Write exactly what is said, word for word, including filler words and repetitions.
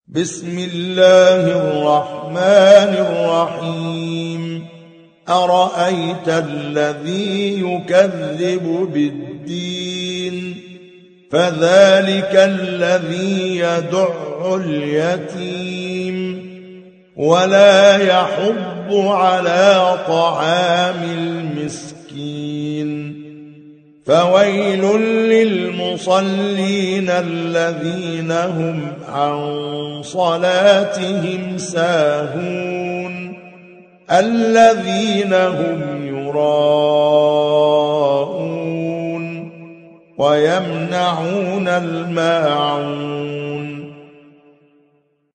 بسم الله الرحمن الرحيم. أرأيت الذي يكذب بالدين فذلك الذي يدع اليتيم ولا يحض على طعام المسكين فويل للمصلين الذين هم عن صلاتهم ساهون الذين هم يراءون ويمنعون الماعون